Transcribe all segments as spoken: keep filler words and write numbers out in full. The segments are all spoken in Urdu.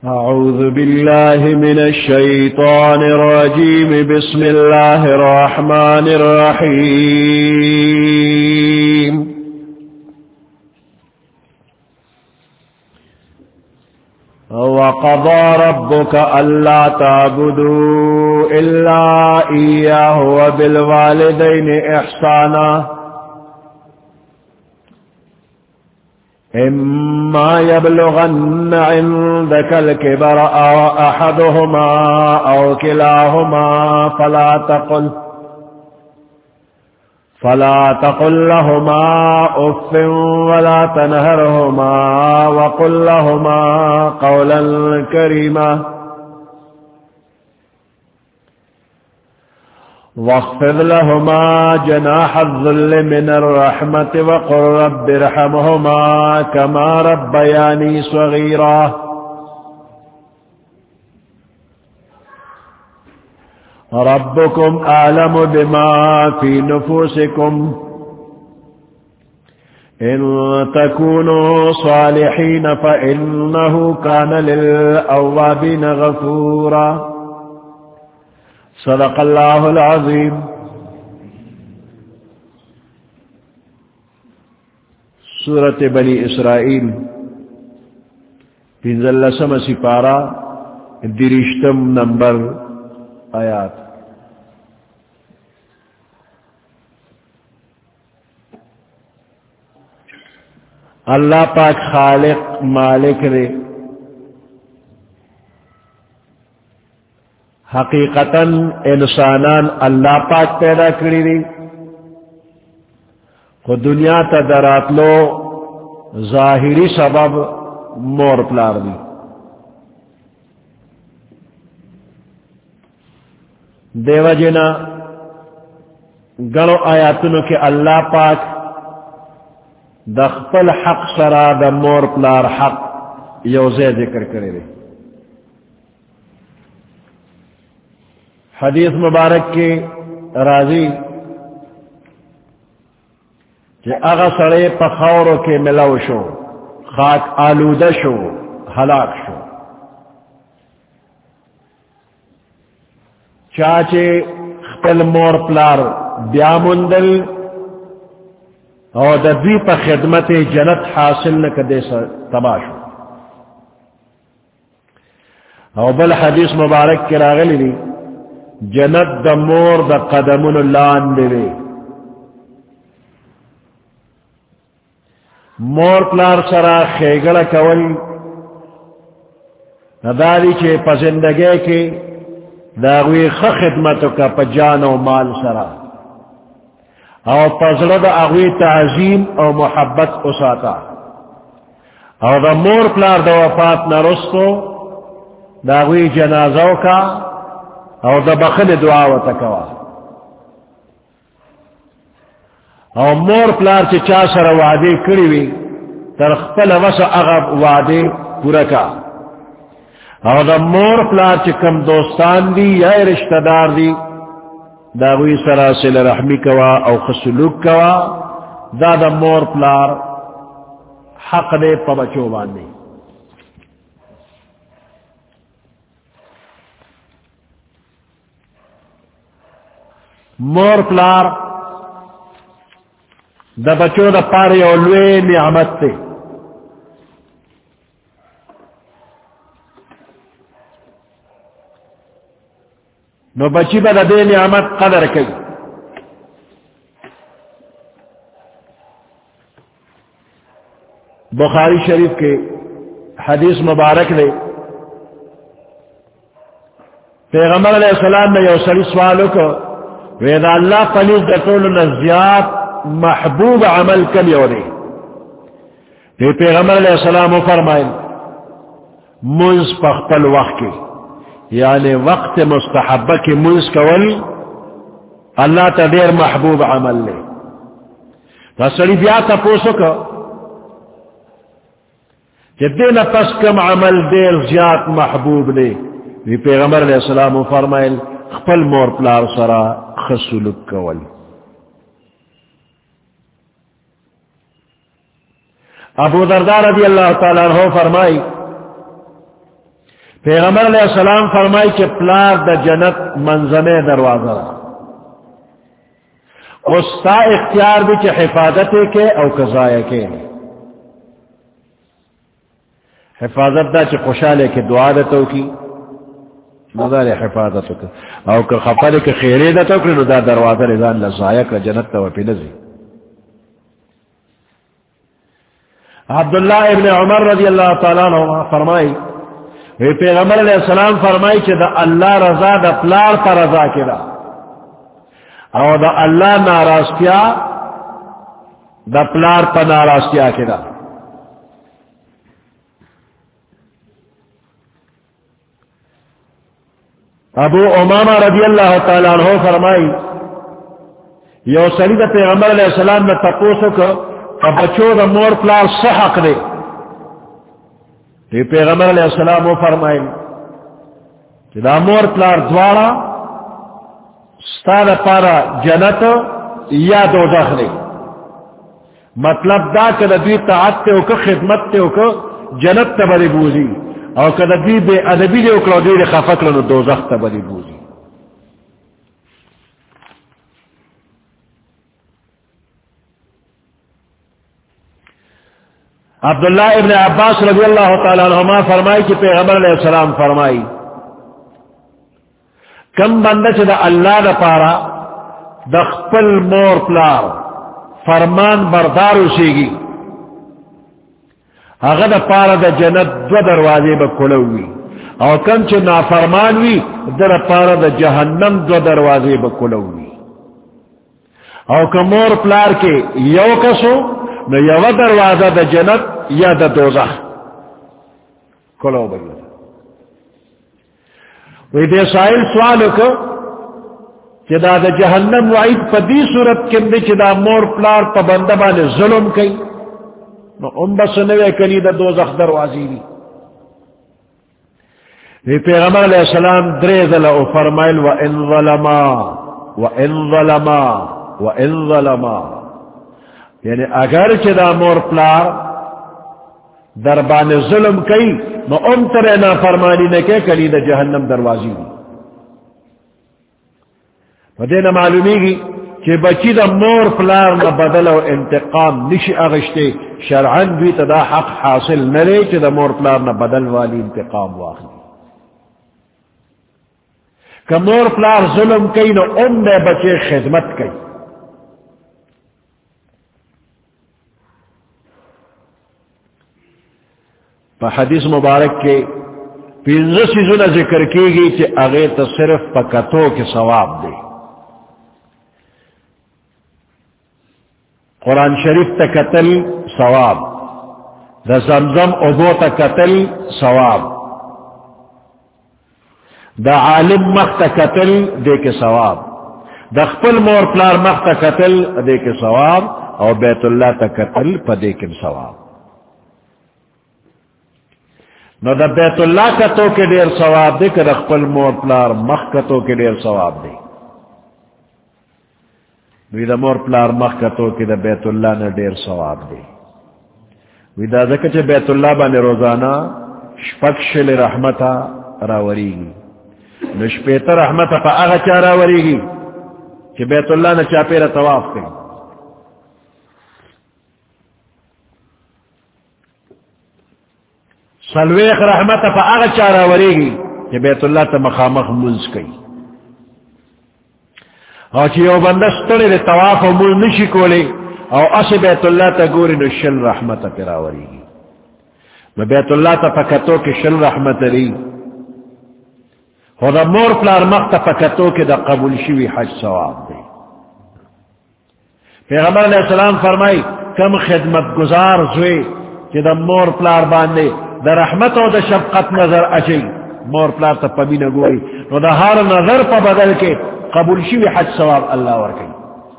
أعوذ بالله من الشيطان الرجيم. بسم الله الرحمن الرحيم. وقضى ربك ألا تعبدوا إلا إياه وبالوالدين إحسانا إما يبلغن عندك الكبر أو أحدهما أو كلاهما فلا تقل فلا تقل لهما أف ولا تنهرهما وقل لهما قولا كريما واخفض لهما جناح الذل من الرحمة وقل رب ارحمهما كما ربياني صغيرا. ربكم أعلم بما في نفوسكم إن تكونوا صالحين فإنه كان للأوابين غفورا. صدق اللہ العظیم. سورۃ بنی اسرائیل پنځلسم سپارہ درشتم نمبر آیات. اللہ پاک خالق مالک رے حقیقتاً انسانان اللہ پاک پیدا کری دی کو دنیا تا دراتلو ظاہری سبب مور پلار دی. دیو جنا گنو آیاتنو کہ اللہ پاک دخپل حق سرا دا مور پلار حق یوزے ذکر کرے دی. حدیث مبارک کے راضی کہ اغا سڑے پخورو کے ملو شو خاک آلودہ شو ہلاک شو چاچے خپل مور پلار بیامندل اور دوی پا خدمت جنت حاصل نکدے سا تباہ شو. اور بل حدیث مبارک کے راغلی دی جنت دا مور دا قدمون لان دے مور پلار سرا خیگڑا کول نداری چے پزندگے کے داوی خ خدمتو کا پجان و مال سرا او پزرد اغوی تعظیم او محبت اساتا او دا مور پلار دا وفات نرستو داوی جنازو کا او دا بخل دعا و تکوا او مور پلار چی چا سر وعدے کری وی ترخپل وس اغب وعدے پورا کا او دا مور پلار چی کم دوستان دی یا رشتہ دار دی دا غوی سرا سل رحمی کوا او خسلوک کوا دا دا مور پلار حق دے پا بچو باندی. مور پلار دا بچو دا پاری اولوے نعمت تے. نو بچی با دا دے نعمت قدر کئی. بخاری شریف کے حدیث مبارک دے پیغمبر علیہ السلام نے یو سری سوالو کو ویدا اللہ پنیز دا طول نزیاد محبوب عمل کم یوری دی پیغمبر علیہ السلام فرمائل منز پختل وقت کی یعنی وقت مستحبہ کی منز کول اللہ تا دیر محبوب عمل لے. تا سری بیاتا پوسو کو کہ دین پس کم عمل دیر زیاد محبوب لے دی پیغمبر علیہ السلام فرمائل خپل مور پلار سرا خسلک کول. ابو دردار رضی اللہ تعالیٰ عنہ فرمائی پیغمبر علیہ السلام فرمائی کہ پلار دا جنت منظمے دروازہ اس تا اختیار بھی کہ حفاظت کے او قضائے کے حفاظت دا چی خوشالے کے دعا دتو کی نظر حفاظت کا او کہ خفلے کے خیرے دتو کی نظر دروازہ رضان لزائے کا جنت تا وپی نزی. عبداللہ ابن عمر رضی اللہ تعالیٰ عنہ فرمائی وی پیغمبر علیہ السلام فرمائی کہ دا اللہ رضا دا پلار پر رضا کی دا او دا اللہ ناراضگیا دا پلار پر ناراضگیا کی دا. ابو امامہ رضی اللہ تعالیٰ عنہ فرمائی یو سری دا پیغمبر علیہ السلام میں تپوسو کو بچو دا مور پلار سحق دے پیغمبر علیہ السلام وہ فرمائے کہ دا مور پلار دوارا ستاد پارا جنت یا دوزخ دے. مطلب دا کہ دوی طاعت تے اوکا خدمت تے اوکا جنت تا بری بوزی او کہ دوی بے ادبی دے اوکا دے خفق لنو دوزخ تا بری بوزی. عبداللہ ابن عباس رضی اللہ تعالیٰ عنہما فرمائی کہ پیغمبر علیہ السلام فرمائی کم بندہ چھ دا اللہ دا پارا دا خپل مور پلار فرمان بردار اسیگی اگر دا پارا دا جنت دو دروازے با کلوی او کم چھ نافرمان وی دا پارا دا جہنم دو دروازے با کلوی او کم مور پلار کے یو کسو نو یو دروازہ دا جنت یا دا دوزخ کلو بگل. وی دے سائل سوالو کو چی دا دا جہنم وعید پا دی صورت کم دی چی دا مور پلار پا بندبان ظلم کئی نو ام بس نوے کلی دا دوزخ دروازی دی. وی پیغمبر علیہ السلام دریزل او فرمائل و ان ظلما و ان ظلما و ان ظلما یعنی اگر چی دا مور پلار دربان ظلم کئی نو ام ترے نا فرمانی نکے کلی دا جہنم دروازی دی. فدینا معلومی گی کہ بچی دا مور پلار نا بدل و انتقام نشی اغشتے شرعن بھی تا دا حق حاصل نرے چی دا مور پلار نا بدل والی انتقام واخلی. کہ مور پلار ظلم کئی نو ام نے بچے خدمت کئی. حدیث مبارک کے پینزہ سیزنہ ذکر کی گئی کہ اغیر تا صرف پکتو کے ثواب دے. قرآن شریف تا قتل ثواب, دا زمزم ابو تا قتل ثواب, دا عالم مخ تا قتل دے کے ثواب, دا خپل مور پلار مخ تا قتل دے کے ثواب, اور بیت اللہ تا قتل پا دے کے ثواب. نو دا بیت اللہ کتو کے دیر ثواب دے کہ رخپل مور پلار مخ کتو کے دیر ثواب دے. وی دا مور پلار مخ کتو کے دا بیت اللہ نے دیر ثواب دے. وی دا ذکر چے بیت اللہ بانے روزانہ شپکشل رحمتا راوری گی. نو شپیتا رحمتا پا آغا چا راوری گی کہ بیت اللہ نے چاپیرہ طواف کریں. سلویخ رحمت پا آغا چارا ورے گی کہ بیت اللہ تا مخامخ منز کئی. اور چی یو بندستڑی دے طواف و منز نشی کولے او اس بیت اللہ تا گوری نو شل رحمت پیرا ورے گی. نو بیت اللہ تا پکتو کے شل رحمت ری خدا مور پلار مخت پکتو کے دا قبول شوی حج ثواب دے. پیغمبر علیہ السلام فرمائی کم خدمت گزار زوے کہ دا مور پلار باندے دا رحمت و دا شفقت نظر اچھی مور پلار تا پبی نگوئی نو دا ہار نظر پا بدل کے قبول شوی حج ثواب اللہ ورکی.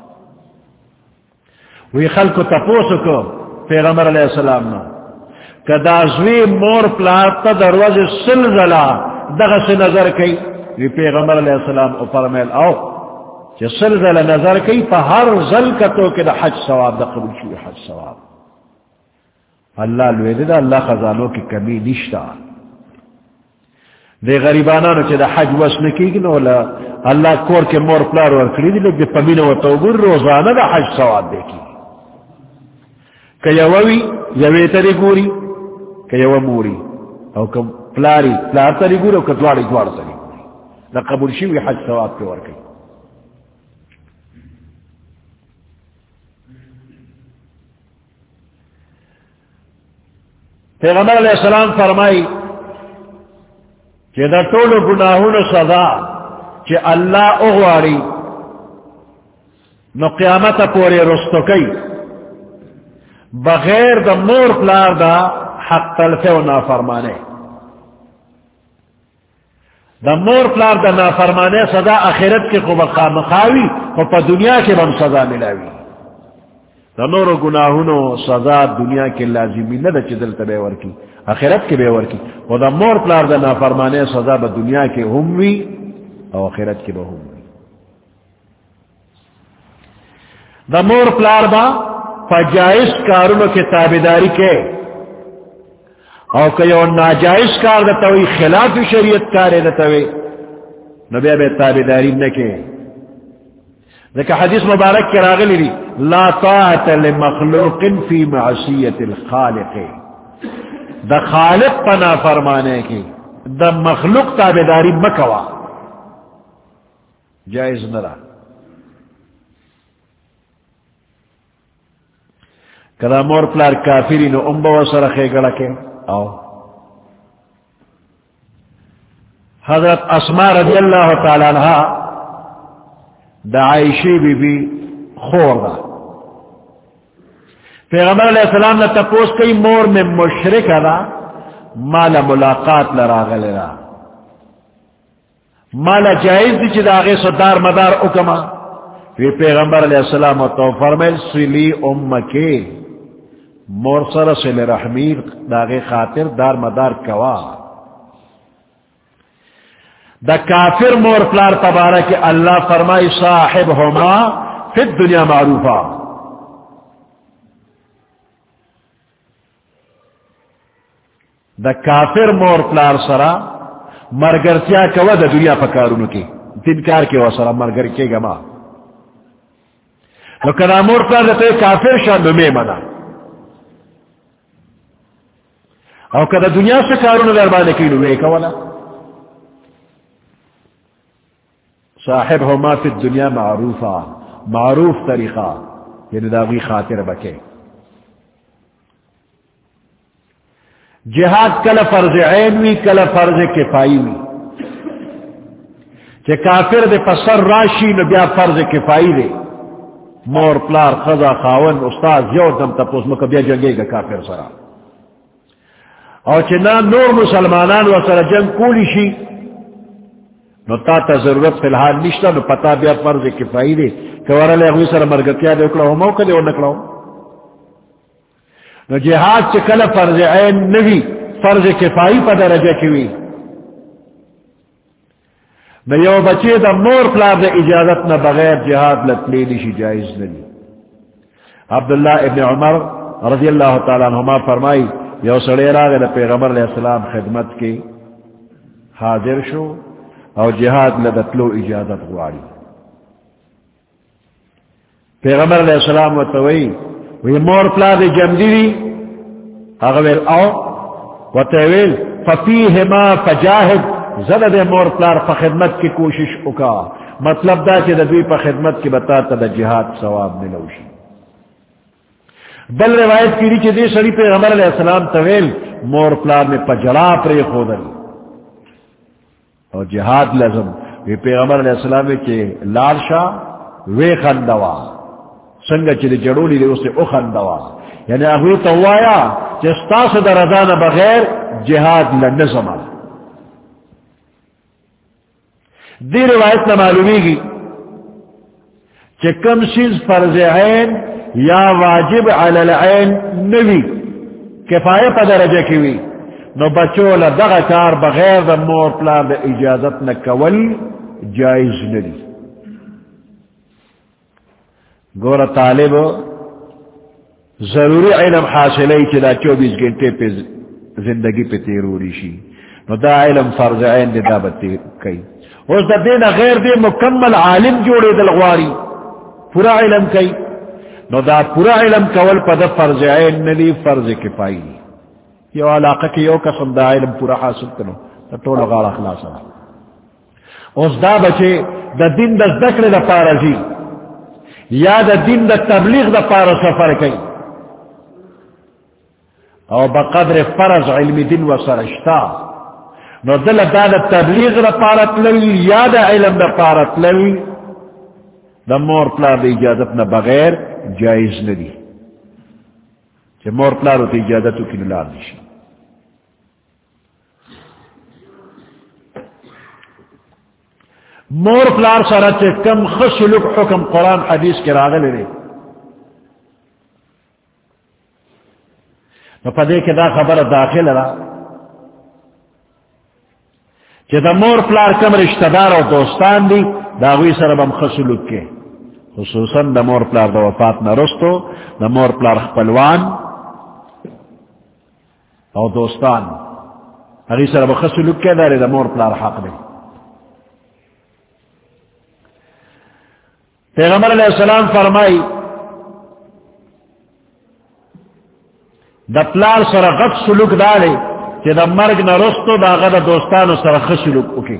وی خلق تپوسو کو پیغمبر علیہ السلام نا کہ دا زوی مور پلار تا دروز سلزلہ دغس نظر کی. وی پیغمبر علیہ السلام او فرمیل او کہ سلزلہ نظر کی پا ہر زل کتو کہ دا حج ثواب دا قبول شوی حج ثواب. اللہ لوے دا اللہ خزانوں کی کمی نشتا. دے غریبانانو چے دا حج وسن کی گی نو اللہ کور کے مور پلار ورکلی دی لوگ دے پمین و توبر روزانہ دا حج سواد دے کی کہ یووی یوی تری گوری کہ یو موری او کہ پلاری پلار تری گوری او کہ دواری دوار تری گوری دا قبول شیوی حج سواد پہ ورکی پیغمبر علیہ السلام فرمائی کہ دا طول گناہون سزا کہ اللہ اغواری نو قیامت پوری رستو کئی بغیر دا مور پلار دا حق تلفے و نافرمانے دا مور پلار دا نافرمانے سزا آخرت کے خوب مخاوی اور پا دنیا کے بم سزا ملاوی دا نور گناہونو سزا دنیا کے لازمی نہ دا چدل تا بے ورکی آخرت کے بے ورکی و دا مور پلار دا نافرمانے سزا با دنیا کے ہموی او آخرت کے با ہموی دا مور پلار با فجائز کارونو کے تابداری کے او کہ یو ناجائز کار دا توی خلاف شریعت کارے دا توی نبی بے تابداری نکے لیکن حدیث مبارک کے راغلی لی لا طاعت لمخلوق فی معصیت الخالق دا خالق پنا فرمانے کی دا مخلوق تابداری مکوا جائز نرا کدا مور پلار کافری نو امبا و سرخے گڑکے او حضرت اسماء رضی اللہ تعالی عنہ دا عائشی بی بی خور دا پیغمبر علیہ السلام نے تپوس کئی مور میں مشرک دا مالا ملاقات لراغل را مالا جائز دی چی دا آغی صدار مدار اکما پھر پیغمبر علیہ السلام تو فرمیل سلی امکی مور سر سل رحمیر دا آغی خاطر دار مدار کوا دا کافر مور پلار تبارک اللہ فرمائی صاحب ہما فی الدنیا معروفا دا کافر مور پلار سرا مرگرتیا کوا دا دنیا پکارونو کی تنکار کے وسرا مرگر کے گما تو کنا مور پلار دا تے کافر شاہ نمی منا او کدا دنیا سے کارونو دربانے کی نوے کولا صاحب ہما فی الدنیا معروفا معروف طریقہ یعنی داغی خاطر بکے جہاد کل فرض عین وی کل فرض کفائی وی کہ کافر دے پسر راشی نو بیا فرض کفائی دے مور پلار خضا خاون استاد یو دم تپوس مکہ بیا جنگے گا کافر سرا اور چنا نور مسلمانان و سر جنگ کولی شی نو تا تا ضرورت فی الحال نشتا نو پتا بیا فرض کفائی دے کہ ورہ لے اگوی سر مرگتیا دے اکڑا ہمو کدے او نکڑاو نو جہاد چکل فرض عین نوی فرض کفائی پا درجہ کیوی نو یو بچے دا مور پلار دا اجازت نہ بغیر جہاد لطلی نشی جائز نہیں عبداللہ ابن عمر رضی اللہ تعالیٰ عنہما فرمائی یو سڑے راغ دا پیغمبر علیہ السلام خدمت کی حاضر شو اور جہاد لدتلو اجازت غواری پیغمبر علیہ السلام و توئی وی مور پلاد جمدیری اغویل او و تویل ففیہما فجاہد زد دے مور پلار پا خدمت کی کوشش اکا مطلب دا کہ دوی پا خدمت کی بتاتا دا جہاد ثواب ملوشی بل روایت کی ریچے دے سڑی پیغمبر علیہ السلام تویل مور پلار میں پجڑا پرے خودل اور جہاد لازم وی پیغمبر علیہ السلام کے لال شاہ وے خندوا سنگا چلی جڑولی دے اسے او خندوا یعنی اگوی توایا چستاس در ازان بغیر جہاد لنظم دی روایت نہ معلومی گی کہ کم چیز فرض عین یا واجب علی العین نوی کفایہ پا درجہ کیوی نو بچو لدغا کار بغیر دا مور پلار دا اجازت نکول جائز ندی گورا طالب ضروری علم حاصلی چلا چوبیس گھنٹے پہ زندگی پہ تیروری شی نو دا علم فرض عین دی دا بتی کئی اس دا دین غیر دی مکمل عالم جوڑے دل غواری پورا علم کئی نو دا پورا علم کول پا دا فرض عین ندی فرض کفائی دی یو علاقہ کی یو قسم دا علم پورا حاصل کنو دا طول غار اخلاصا اس دا بچے دا دین دا ذکر دا پارزی یا دا دین دا تبلیغ دا پار سفر کئی او بقدر فرض علم دین و سرشتا نو دل دا دا تبلیغ دا پارت لوی یا دا علم دا پارت لوی دا مور پلار دا اجازت نا بغیر جائز ندی چھ مور پلارو تا اجازتو کی نلار دیشی مور پلار سارا چھ کم خسلک حکم قرآن حدیث کے راغل لے نو پدے کے دا خبر داخل را چھ دا مور پلار کم رشتہ دار و دوستان دی داغوی سر بم خسلک کے خصوصاً دا مور پلار دا وفات نرستو دا مور پلار خپلوان او دوستان اگی سر بخسلک کے دارے دا مور پلار حق دے پیغمبر علیہ السلام فرمائی دا پلار سر غد سلوک دارے کہ دا مرگ نرستو دا غد دوستانو سر خسلوک اکے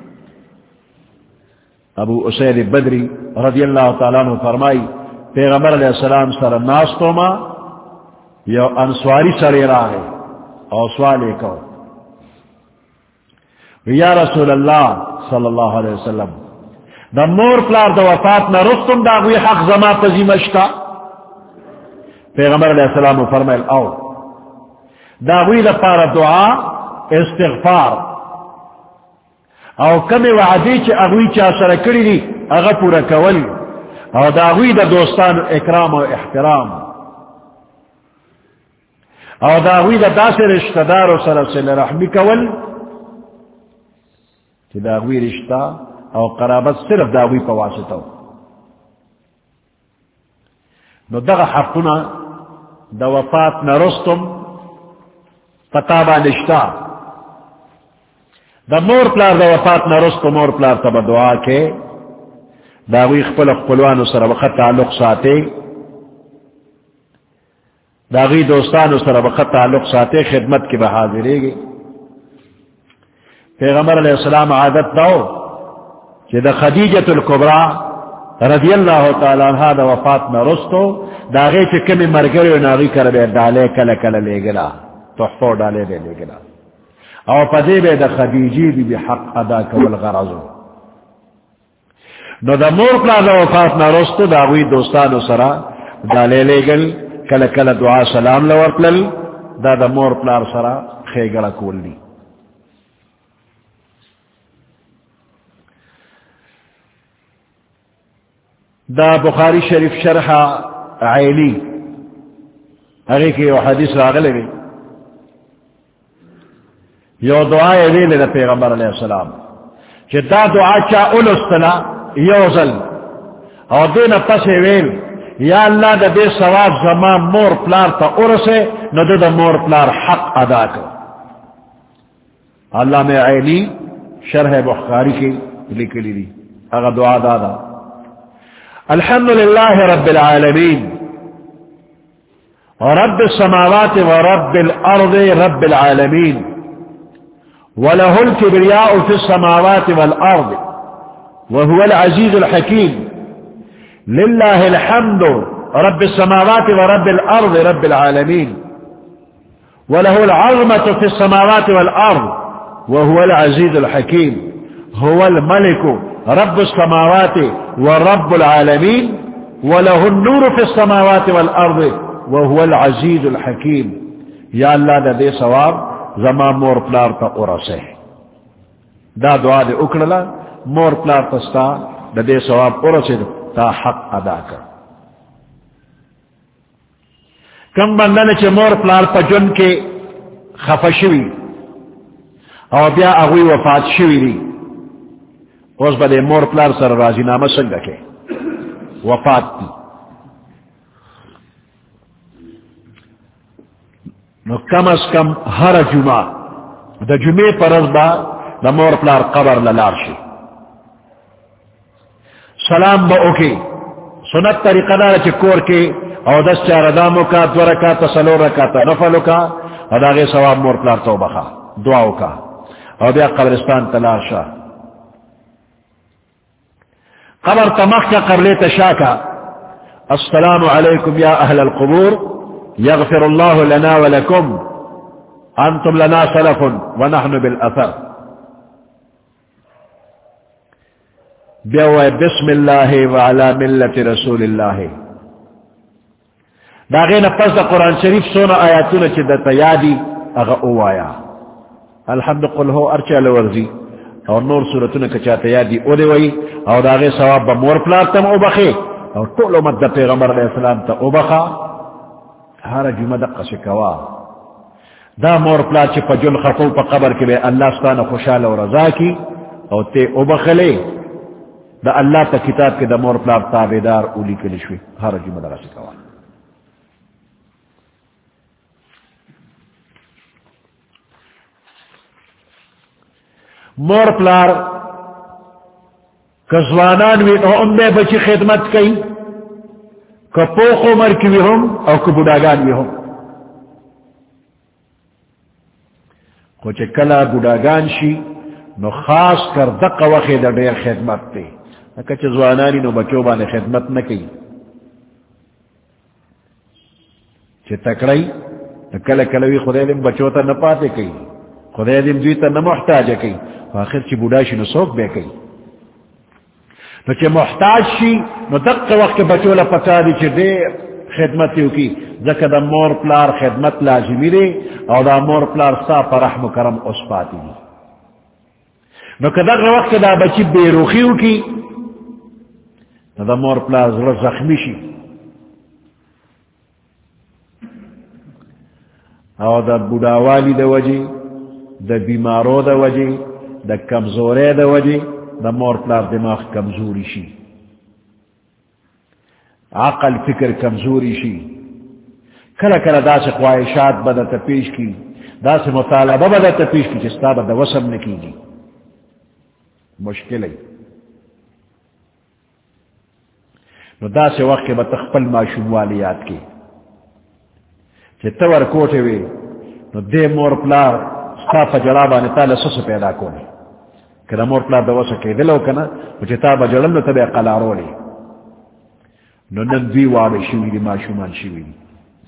ابو اسید بدری رضی اللہ تعالیٰ عنہ فرمائی پیغمبر علیہ السلام سر ناستو ما یو انسواری سر راہے او سوالے کو یا رسول اللہ صلی اللہ علیہ وسلم دا مور پلار دا وفات نا رستم دا غوی حق زما پزیمشتا پیغمبر علیہ السلام فرمائل او دا غوی دا پار دعا استغفار او کمی وعدی چی اغوی چا سرکڑی دی اغا پورا کول او دا اغوی دا دوستان اکرام و احترام او دا اغوی دا داس رشتہ دار و سرسل رحمی کول چی دا اغوی رشتہ او قرابت صرف دا اغوی پواسطو نو دا حقنا دا وفات نرستم پتابا نشتا دا مور پلار دا وفات نرستو مور پلار تبا دعا کے دا وی خپل خپلوانو سره وخت تعلق ساتے دا وی دوستانو سره وخت تعلق ساتے خدمت کی بحاضرے گی پیغمبر علیہ السلام عادت داو کہ دا خدیجۃ الکبریٰ رضی اللہ تعالی عنہ دا وفات نرستو دا غی چی کمی مرگری و ناغی کربے ڈالے کل کل لے گلا تحفو ڈالے بے لے گلا او پدے بے دا خدیجی بی بی حق ادا کول غرضو نو دا مور پلا دا وفات نارستو دا غوی دوستانو سرا دا لے لے گل کل کل دعا سلام لورکلل دا دا مور پلار سرا خیگڑا کول لی دا بخاری شریف شرح عیلی اگے کی یو حدیث راغلے گئی یو دعا ویل دا پیغمبر علیہ السلام کہ دا دعا چا اولستنا یوزل او دین پس ویل یا اللہ دا دے ثواب زمان مور پلار تا ارسے نو دا, دا مور پلار حق ادا کر اللہ میں عیلی شرح بخاری کی لکلی دی اگر دعا دادا الحمدللہ رب العالمین ورب السماوات ورب الارض رب العالمین وله الكبرياء في السماوات والأرض وهو العزيز الحكيم لله الحمد رب السماوات ورب الأرض رب العالمين وله العظمة في السماوات والأرض وهو العزيز الحكيم هو الملك رب السماوات ورب العالمين وله النور في السماوات والأرض وهو العزيز الحكيم يا الله دا دے ثواب زمان مور پلار تا ارسے دا دعا دے اکڑلا مور پلار تستا دا دے ثواب ارسے تا حق ادا کر کم بندن چے مور پلار پا جن کے خفشوی او بیا اغوی وفات شوی دی اس با دے مور پلار سر رازی نامہ سنگا کے وفات دی نو کم از کم ہر جمعہ دا جمعے پرز با دا مور پلار قبر للار شی سلام با اوکی سنت طریقہ دارا چی کور کے او دس چار دامو کا دو رکاتا سلو رکاتا نفلو کا ادا غی ثواب مور پلار تو بخا دعاو کا او بیا قبرستان تلار شا قبر تمخ کا قبل تشاکا السلام علیکم یا اہل القبور یغفر اللہ لنا ولکم انتم لنا سلف ونحن بالاثر بیوئے بسم اللہ وعلا ملت رسول اللہ داغین پس دا قرآن شریف سونا آیاتون چی دا تیادی اغا او آیا الحمد قل ہو ارچال ورزی اور نور سورتون کچا تیادی او دے وی اور داغی ثواب با مور پلاتم او بخی اور طول امت دا پیغمبر علیہ السلام تا او بخا ہارا جمع دقا شکوا دا مور پلات چی پا جن خفو پا قبر کے بے اللہ ستانا خوشحال و رضا کی اور تے او بخلے دا اللہ تا کتاب کے دا مور پلات تابدار اولی کے لشوی ہارا جمع دقا شکوا مور پلار کزوانان وی تو ام بے بچی خدمت کئی کپوخ عمر کی وی ہم او کبوداگان وی ہم کچھ کلا بوداگان شی نو خاص کر دق وقی در دیر خدمت تے اکا چزوانانی نو بچو بانے خدمت نکی چھ تکڑی کلا کلوی خدای دیم بچو تا نپاتے کئی خدای دیم دوی تا نمحتاج کئی آخر چی بوداشی نو سوک بے کئی نو چی محتاج شی نو دق وقت بچولا پتا دی چی دے خدمتیو کی ذکر دا مور پلار خدمت لازمی دے او دا مور پلار سا پر رحم و کرم اس پاتی دی نو کدق وقت دا بچی بے روخیو کی نو دا مور پلار زر زخمی شی او دا بوداوالی دا وجی دا بیمارو دا وجی دا کمزورے دا وجی دا مور پلار دماغ کمزوری شی عقل فکر کمزوری شی کلا کلا دا سے خواہشات بدا تپیش کی دا سے مطالبہ بدا تپیش کی چستا بدا وسم نکی گی مشکل ہے نو دا سے وقت با تخپل معشوم والی یاد کی چھ تور کوٹے وی نو دے مور پلار ستا پا جرابانی تالا سس پیدا کولی کہ دا مور پلار دا وسا کی دلو کنا چھ تا با جرلو تبع قلارو لی نو نن دوی واری شوی دی معشومان شوی دی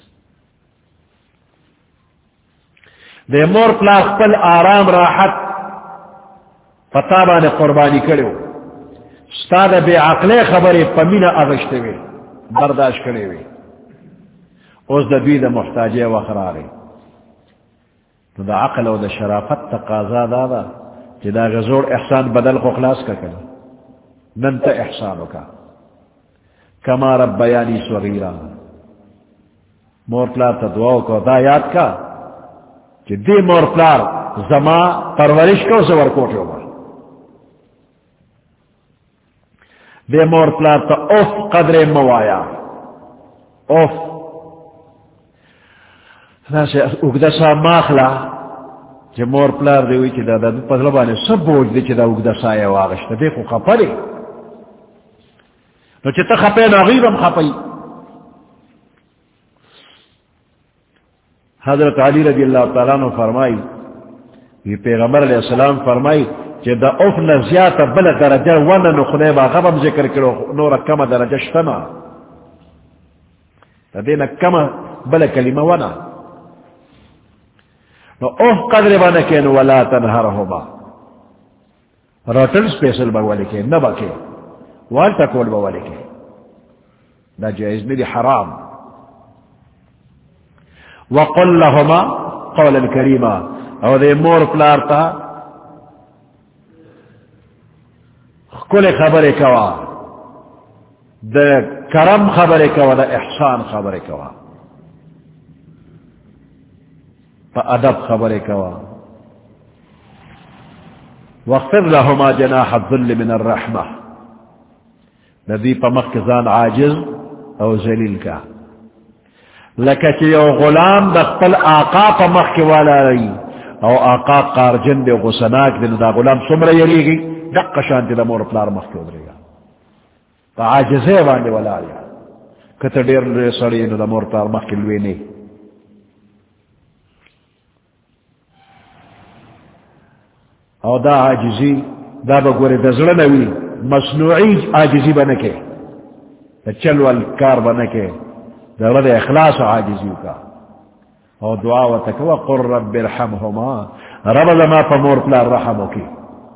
دے مور پلار خپل آرام راحت پتابان قربانی کرو ستا دا بے عقلے خبری پمین اغشتے وی برداشت کرے وی اوز دا دوی دا محتاجے وخرارے تو دا عقل و دا شرافت تقاضا دادا کہ دا غزور احسان بدل کو خلاص کا کرے ننتا احسانو کا کما رب بیانی صغیرہ مور پلار تا دعاو کو دا یاد کا کہ دی مور پلار زما پرورش کو زور کوٹے ہوا دی مور پلار تا اوف قدر موایا اوف ناسے اگدہ سا ماخلا چی مور پلار دیوی چی دا دا پدلبانے سب بوجھ دی چی دا اگدہ سایا واغشتا دیکھو خپا دی نو چی تا خپے ناغیرم خپای حضرت علی رضی اللہ تعالیٰ عنہ فرمائی یہ پیغمبر علیہ السلام فرمائی چی دا اوف نزیات بلا درجہ وانا نو خدای با غبم ذکر کرو نورا کم درجہ شتنا تا دینا کم بلا کلمہ وانا نو اوہ قدر بانا کین ولا تنہرہما روٹل سپیسل بگوالی کے نبا کے والتا کول بگوالی کے دا جائز نہیں دی حرام وقل لہما قولا کریما او دے مور پلارتا کل خبر کوا دا کرم خبر کوا دا احسان خبر کوا ادب خبر کوا واخفض لهما جناح الذل من الرحمة نبی پا مخزان عاجز او ذلیل کا لکا چی یو غلام دخپل آقا پا مخ والا رئی او آقا قارجن دے غسناک دے دا غلام سمرہ یریگی دق شانتی دا مور پلار مخی ادرے گا تا عاجزے باندے والا آیا کتا دیر لے سڑی دا مور پلار مخی لوے نہیں او دا عاجزی دا بگوری دزل نوی مصنوعی عاجزی بنکے دا چل والکار بنکے دا رد اخلاص عاجزیو کا او دعا و تکوہ قر رب ارحمهما رب لما پمور پلا رحمو کی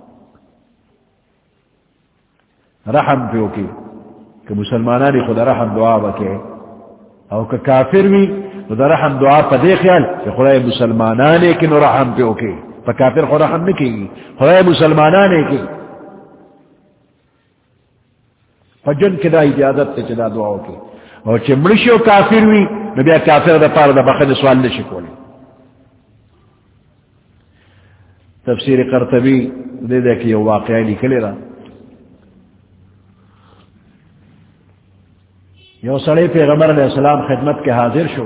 رحم پیو کی کہ مسلمانانی خدا رحم دعا بکے او کہ کافر بھی خدا رحم دعا پا دے خیال کہ خدا مسلمانانی کی نو رحم پیو کی پا کافر خدا رحم نکی گی خدا مسلمانانی کی پا جن کدا اجازت تے چدا دعاو کی اور چمڑشو کافر بھی نبی کافر دا پار دا بخد سوال نشی کولی تفسیر قرطبی دے دے کہ یہ واقعی لکھلے را یو سڑے پیغمبر علیہ السلام خدمت کے حاضر شو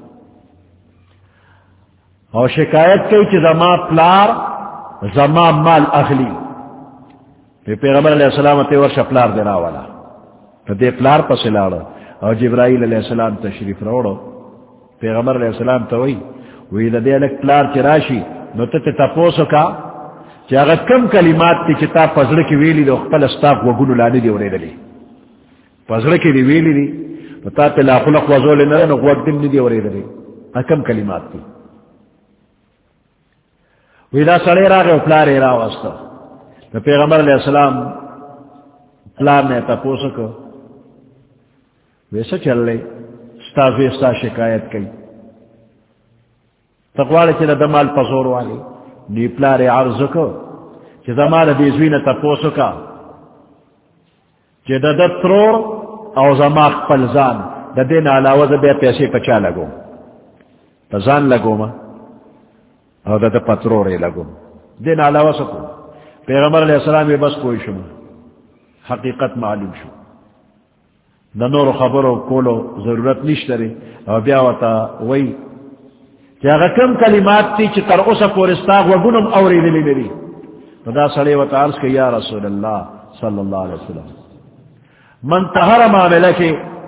اور شکایت کی کہ زما پلار زما مال اخلی پیغمبر علیہ السلام تے ورشا پلار دینا والا تو دے پلار پس لارا اور جبرائیل علیہ السلام تشریف روڑو پیغمبر علیہ السلام تو وہی وہی دا دے لک پلار چراشی نو تے تپوسو کا چی اگر کم کلمات تی چتا پزر کی ویلی دو خپل استاق وگونو لانی دی ورے دلی پزر کی دی ویلی دی پتا تے لا خلق وزول نرے نو وقت دن دی ورے دلی کم کلمات تی وہی دا سڑے راگے و پلار ایرا واسطا تو پیغمبر علیہ السلام پلار نے تپوسو کو ویسا چل لے ستا ویستا شکایت کی تقوال چلا دمال پزور والی نی پلار عرض کو چی دمال دیزوین تپوسو کا چی دا دا ترور او زماق پلزان دا دین علاوہ دا بے پیسے پچا لگو پزان لگو ما او دا دا پترور لگو دین علاوہ سکو پیغمبر علیہ السلام بس کوئی شما حقیقت معلوم شو دا نور خبرو کولو ضرورت نشتری او بیاوتا وی کہ اگر کم کلمات تی چی تر اسا پورستاق وگنم اوری دلی میری دا صلی و تعرض کہ یا رسول اللہ صلی اللہ علیہ وسلم من تہر معاملہ کے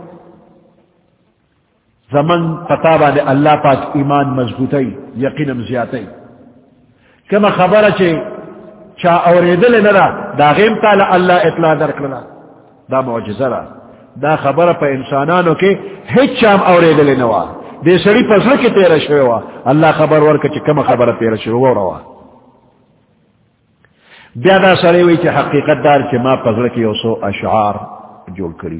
زمن پتابہ دے اللہ پاک ایمان مضبوطی یقینم زیادتی کما خبر چی چا اوری دلی نرا دا غیم تالا اللہ اطلاع درکلنا دا معجزہ را دا خبر پا انسانانو کے ہیچ چام اوری دلی نوا دے سڑی پسر کی تیرہ شویوا اللہ خبر ورکا چی کم خبر تیرہ شویوا روا بیادا سڑی وی چی حقیقت دار چی ما پسر کی اوسو اشعار جول کری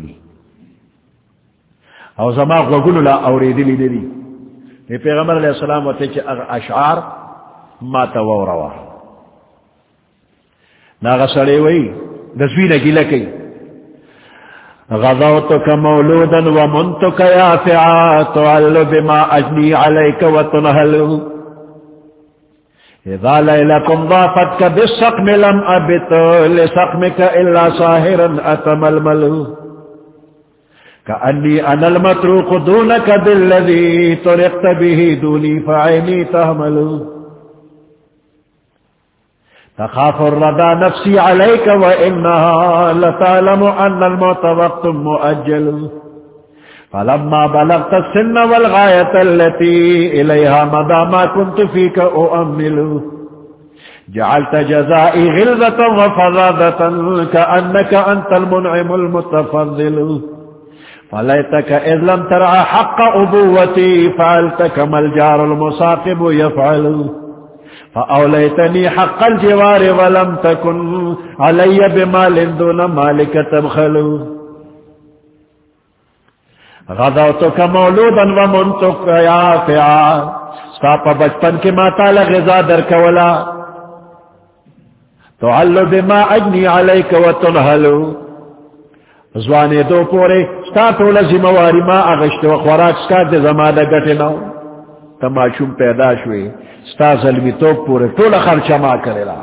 او زما غوگونو لا اوری دلی دلی ای پیغمبر علیہ السلام وطی چی اشعار ما تاو روا ناغا سڑی وی دزوین گیلہ کی غضوتك مولودا ومنتك يافعا تعل بما أجني عليك وتنهل إذا ليلة ضافتك بالسقم لم أبت لسقمك إلا صاهرا أتململ كأني أنا المتروك دونك بالذي طرقت به دوني فعيني تهمل تخاف الردى نفسي عليك وإنها لتعلم أن الموت وقت مؤجل فلما بلغت السن والغاية التي إليها مدى ما كنت فيك أؤمل جعلت جزائي غلظة وفرادة كأنك أنت المنعم المتفضل فليتك إذ لم ترعى حق أبوتي فعلت كما الجار المصاقب يفعل فأوليتني حق الجوار ولم تكن علي بمال دون مالك تبخل غضوتك مولودا ومنتك يافعا ساپا بچپن کے ماتا لغذا درک ولا تعل بما اجنی علیک وتنهل زوانے دو پورے ستا تولا زمواری ما اغشت و خوراک سکار دے زمانہ گٹناو تماشوم پیدا شوئے ستا ظلمی تو پورے تولا خرچہ ما کرے رہا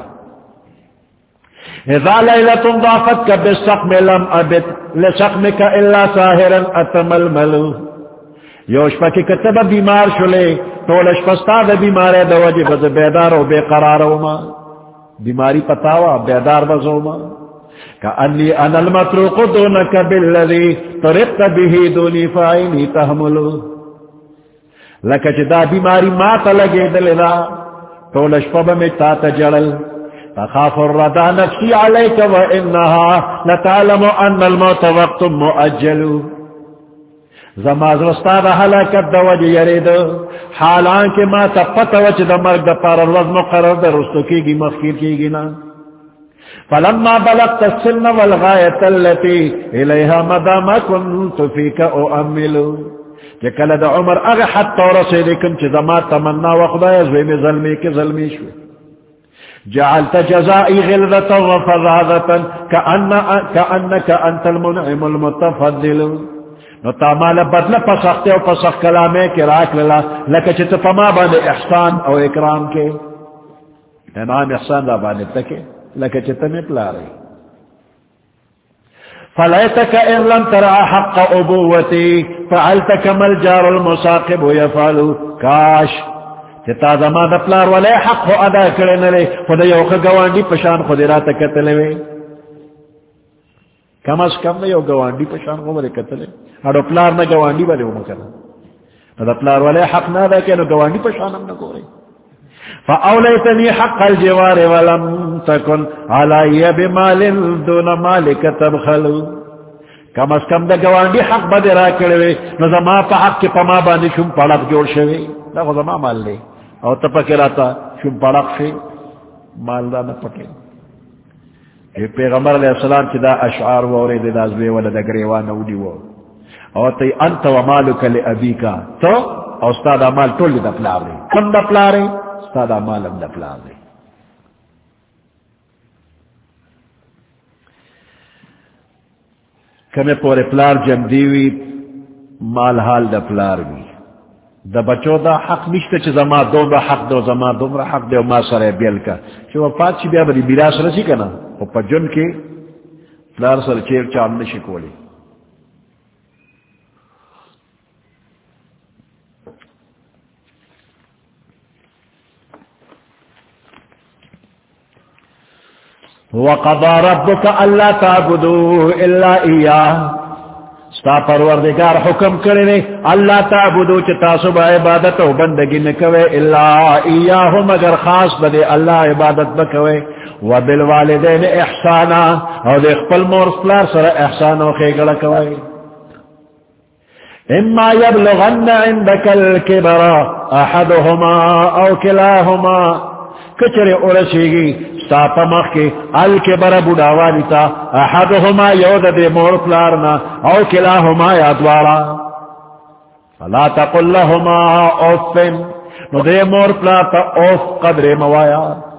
اذا لیلت ضافت کا بالسقم لم ابت لسقمک الا ساہرا اتململ یوش پاکی کتبہ بیمار شلے تولش پستا دا بیماری دا وجہ بز بیدار و بے قرار ہوما بیماری پتاوا بیدار بز ہوما کأنی انا المطروق دونک بالذی طرقت به دونی فائنی تحملو لکچ دا بیماری ما تلگے دلنا تولش پب میں تا تجلل تخاف الردى نفسي عليك وإنها لتعلم أن الموت وقت مؤجل زماز رستاد حلاکت دا وجہ یرید حالان کے ما تپت وچ دا مرگ دا پار الوز مقرر دا رستو کی گی مخیر کی گی نا فلما بلغت السن والغایت اللتی الیہا مدام کنت فیک اؤملو کہ کل دا عمر اگر حد طور سے لیکن چی زما تمنا وقدا یزوی میں ظلمی کے ظلمی شوی جعلت جزائی غلظتا وفرادتا کأنک انت المنعم المتفضل نو تامال بدل پسختے و پسخ کلامے کے راک للا لکہ چت پما باندے احسان او اکرام کے انعام احسان دا باندے تکے لکہ چت میں پلا رہی فلیتک ان لم ترى حق ابوتی فعلتک مل جار المساقب یفعلو کاش چتا زمان دا پلار والے حق ہو ادا کرے نلے خدا یوک گوانڈی پشان خودی را تکتلوے کم از کم نے یو گوانڈی پشان کو بلے قتلے اڑو پلار نہ گوانڈی والے ہوں کرنا نہ پلار والے حق نہ دا کہ نو گوانڈی پشان ہم نہ کو رہے فاولیتنی حق الجوار ولم تکن علی بمال دون مالک تبخلو کم از کم دا گوانڈی حق بدے را کرے نو زما پا حق کے پما باندی شم پڑک جوڑ شوے دا خو زما مال لے اور تپکراتا شم پڑک شے مال دا نہ پکے پیغمبر علیہ السلام چی دا اشعار وورد دا زوی والا دا گریوان اوڈی وور اور تی انت و مالک لأبیکا تو اور استاد مال تولی دا پلار رہی کم دا پلار رہی استاد مال ام دا پلار رہی کمی پورے پلار جم دیوی مال حال دا پلار بھی دا بچو دا حق نشتا چی زما دوم را حق دو زما دوم را حق دو ما سر بیل کا چی وفات چی بیا بری میراث رسی کنا و پا جن کے پلار سر چیر چال نشی کولی وَقَضَى رَبُّكَ أَلَّا تَعْبُدُوا إِلَّا إِيَّاهُ ستا پروردگار حکم کرنے اللہ تعبدو چتا صبح عبادت و بندگی نکوے اللہ ایاہو مگر خاص بدے اللہ عبادت بکوے وبالوالدین احسانا اور دیکھ پل مورسلار سر احسان و خیگڑا کوے اما یبلغن عندک الكبر احدهما او کلاہما کچرے ارسیگی ساپا مخ کے الکبر بڑاوانی تا احدهما یود دے مور پلارنا او کلاہما یادوارا فلا تقل لهما اوفن نو دے مور پلاتا اوف قدر موایا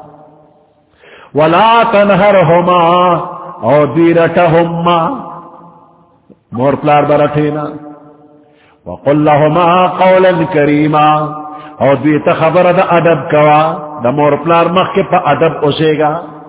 ولا تنہرهما او دیرتهما مور پلار برٹھینا وقل لهما قولا کریما او دیتا خبر دا ادب کوا دا مور پلار مخ کے پا ادب اسے گا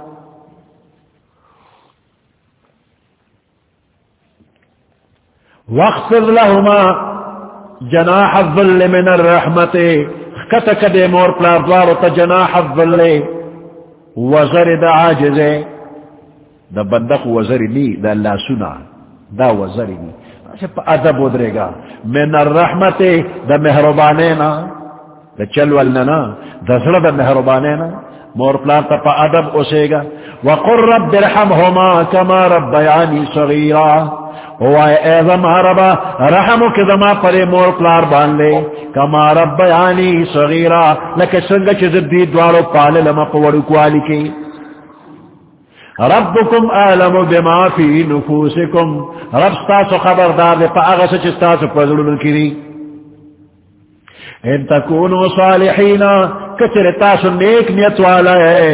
واخفض لهما جناح الظل من الرحمت کتک دے مور پلار دوارو تا جناح الظل وزر دا عاجزے دا بندق وزر نی دا اللہ سنا دا وزر نی اچھا پا ادب ادرے گا من الرحمت دا مہربانینا دا چلولنا دا سر دا مہربانینا مور پلار تا پا ادب اسے گا وقل رب ارحمهما کما ربیانی صغیرا ہوائے اے زما ربا رحمو کے زما پرے مور پلار بان لے کما ربیانی صغیرا لکہ سنگا چیز دی دوارو پالے لما پوڑو کوالی کی ربکم اعلم بما فی نفوسکم رب ستاسو خبردار دے پا اغس چستاسو پزرون کری ان تکونوا صالحین کچر تاسو نیک نیت والا ہے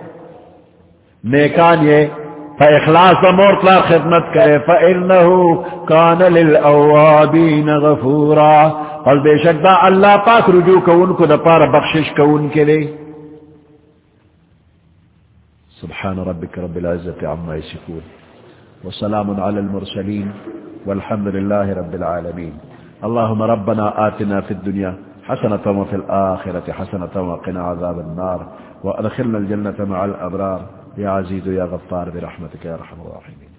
نیکان یہ فا اخلاص دا مور پلار خدمت کرے فا انہو کان للأوابین غفورا پس بے شک دا اللہ پاک رجوع کون کو دا پار بخشش کون کے لئے سبحان ربك رب العزة عما يصفون وسلام على المرسلين والحمد لله رب العالمين اللهم ربنا آتنا في الدنيا حسنة وفي الآخرة حسنة وقنا عذاب النار وأدخلنا الجنة مع الأبرار يا عزيز يا غفار برحمتك يا أرحم الراحمين.